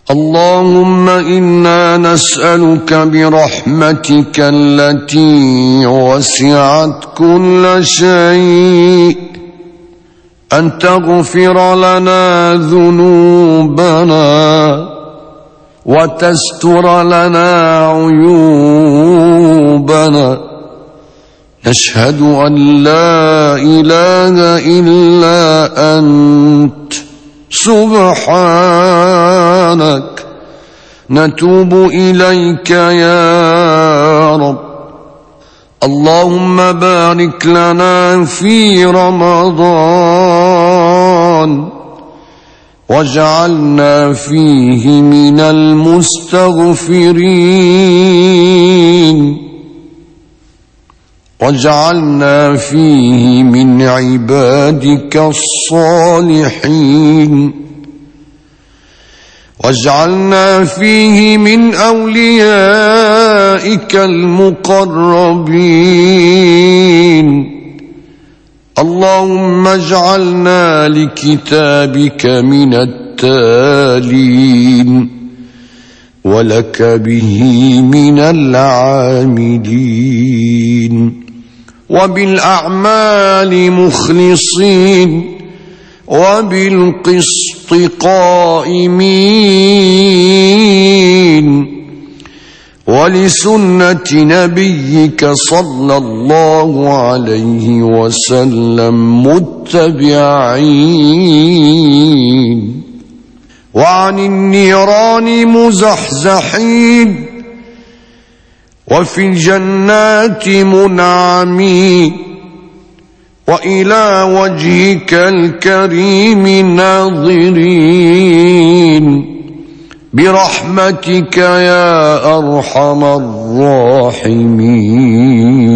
اللهم إنا نسألك برحمتك التي وسعت كل شيء أن تغفر لنا ذنوبنا وتستر لنا عيوبنا. نشهد أن لا إله إلا أنت سبحانك. نتوب إليك يا رب. اللهم بارك لنا في رمضان واجعلنا فيه من المستغفرين، واجعلنا فيه من عبادك الصالحين، واجعلنا فيه من أوليائك المقربين. اللهم اجعلنا لكتابك من التالين ولك به من العاملين، وبالأعمال مخلصين، وبالقسط قائمين، ولسنة نبيك صلى الله عليه وسلم متبعين، وعن النيران مزحزحين، وفي الجنات منعمين، وإلى وجهك الكريم ناظرين، برحمتك يا أرحم الراحمين.